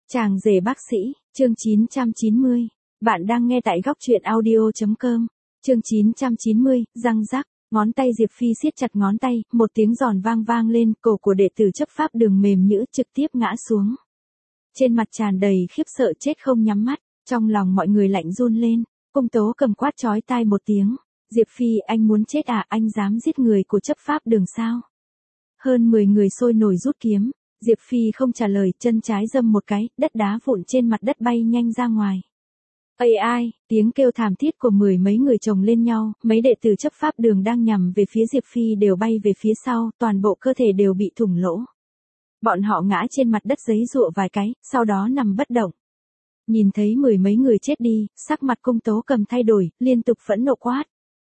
Chàng rể bác sĩ, chương 990. Bạn đang nghe tại góc truyện audio.com. Chương 990, răng rắc, ngón tay Diệp Phi siết chặt ngón tay, một tiếng giòn vang vang lên, cổ của đệ tử chấp pháp Đường mềm nhũn trực tiếp ngã xuống. Trên mặt tràn đầy khiếp sợ chết không nhắm mắt, trong lòng mọi người lạnh run lên, Cung Tố cầm quát chói tai một tiếng. Diệp Phi, anh muốn chết à, anh dám giết người của chấp pháp Đường sao? Hơn 10 người sôi nổi rút kiếm. Diệp Phi không trả lời, chân trái dâm một cái, đất đá vụn trên mặt đất bay nhanh ra ngoài. Ây ai, tiếng kêu thảm thiết của mười mấy người chồng lên nhau, mấy đệ tử chấp pháp Đường đang nhằm về phía Diệp Phi đều bay về phía sau, toàn bộ cơ thể đều bị thủng lỗ. Bọn họ ngã trên mặt đất giấy giụa vài cái, sau đó nằm bất động. Nhìn thấy mười mấy người chết đi, sắc mặt Cung Tố cầm thay đổi, liên tục phẫn nộ quát.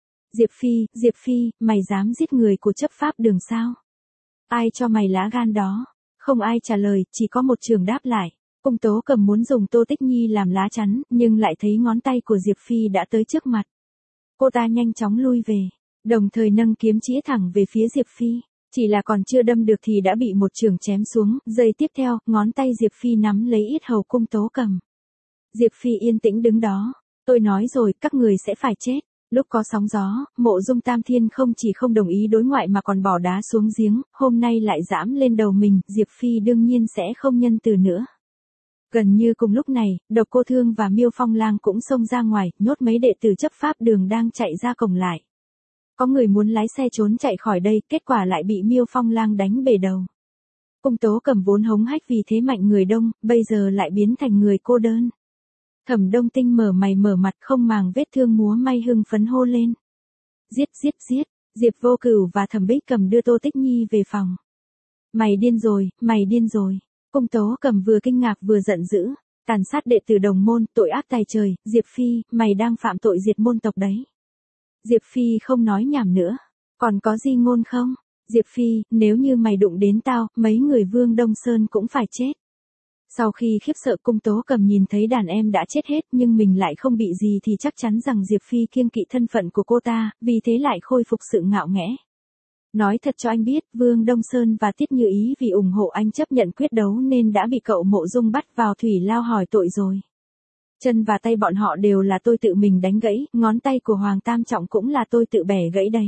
Diệp Phi, mày dám giết người của chấp pháp Đường sao? Ai cho mày lá gan đó? Không ai trả lời, chỉ có một trường đáp lại. Cung Tố cầm muốn dùng Tô Tích Nhi làm lá chắn, nhưng lại thấy ngón tay của Diệp Phi đã tới trước mặt. Cô ta nhanh chóng lui về, đồng thời nâng kiếm chĩa thẳng về phía Diệp Phi. Chỉ là còn chưa đâm được thì đã bị một trường chém xuống, giây tiếp theo, ngón tay Diệp Phi nắm lấy yết hầu Cung Tố cầm. Diệp Phi yên tĩnh đứng đó. Tôi nói rồi, các người sẽ phải chết. Lúc có sóng gió, Mộ Dung Tam Thiên không chỉ không đồng ý đối ngoại mà còn bỏ đá xuống giếng, hôm nay lại giẫm lên đầu mình, Diệp Phi đương nhiên sẽ không nhân từ nữa. Gần như cùng lúc này, Độc Cô Thương và Miêu Phong Lang cũng xông ra ngoài, nhốt mấy đệ tử chấp pháp Đường đang chạy ra cổng lại. Có người muốn lái xe trốn chạy khỏi đây, kết quả lại bị Miêu Phong Lang đánh bể đầu. Cung Tố cầm vốn hống hách vì thế mạnh người đông, bây giờ lại biến thành người cô đơn. Thẩm Đông Tinh mở mày mở mặt không màng vết thương múa may hưng phấn hô lên. Giết! Diệp Vô Cửu và Thẩm Bích Cầm đưa Tô Tích Nhi về phòng. Mày điên rồi. Cung Tố cầm vừa kinh ngạc vừa giận dữ. Tàn sát đệ tử đồng môn, tội ác tày trời. Diệp Phi, mày đang phạm tội diệt môn tộc đấy. Diệp Phi không nói nhảm nữa. Còn có gì ngôn không? Diệp Phi, nếu như mày đụng đến tao, mấy người Vương Đông Sơn cũng phải chết. Sau khi khiếp sợ, Cung Tố cầm nhìn thấy đàn em đã chết hết nhưng mình lại không bị gì thì chắc chắn rằng Diệp Phi kiêng kỵ thân phận của cô ta, vì thế lại khôi phục sự ngạo nghễ. Nói thật cho anh biết, Vương Đông Sơn và Tiết Như Ý vì ủng hộ anh chấp nhận quyết đấu nên đã bị cậu Mộ Dung bắt vào thủy lao hỏi tội rồi. Chân và tay bọn họ đều là tôi tự mình đánh gãy, ngón tay của Hoàng Tam Trọng cũng là tôi tự bẻ gãy đấy.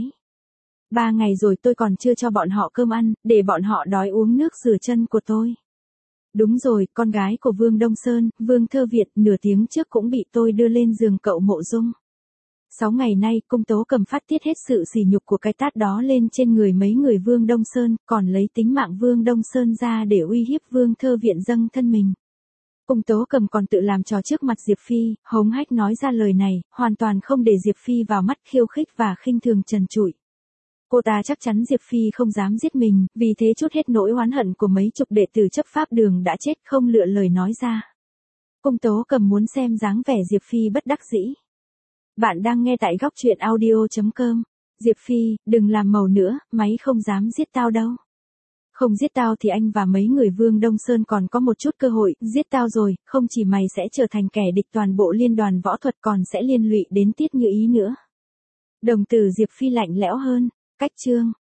3 ngày rồi tôi còn chưa cho bọn họ cơm ăn, để bọn họ đói uống nước rửa chân của tôi. Đúng rồi, con gái của Vương Đông Sơn, Vương Thơ Việt, nửa tiếng trước cũng bị tôi đưa lên giường cậu Mộ Dung. 6 ngày nay, Cung Tố cầm phát tiết hết sự sỉ nhục của cái tát đó lên trên người mấy người Vương Đông Sơn, còn lấy tính mạng Vương Đông Sơn ra để uy hiếp Vương Thơ Viện dâng thân mình. Cung Tố cầm còn tự làm trò trước mặt Diệp Phi, hống hách nói ra lời này, hoàn toàn không để Diệp Phi vào mắt khiêu khích và khinh thường trần trụi. Cô ta chắc chắn Diệp Phi không dám giết mình, vì thế trút hết nỗi oán hận của mấy chục đệ tử chấp pháp Đường đã chết không lựa lời nói ra. Cung Tố cầm muốn xem dáng vẻ Diệp Phi bất đắc dĩ. Bạn đang nghe tại góc truyện audio.com. Diệp Phi, đừng làm màu nữa, máy không dám giết tao đâu. Không giết tao thì anh và mấy người Vương Đông Sơn còn có một chút cơ hội, giết tao rồi, không chỉ mày sẽ trở thành kẻ địch toàn bộ liên đoàn võ thuật còn sẽ liên lụy đến Tiết Như Ý nữa. Đồng tử Diệp Phi lạnh lẽo hơn. Cách chương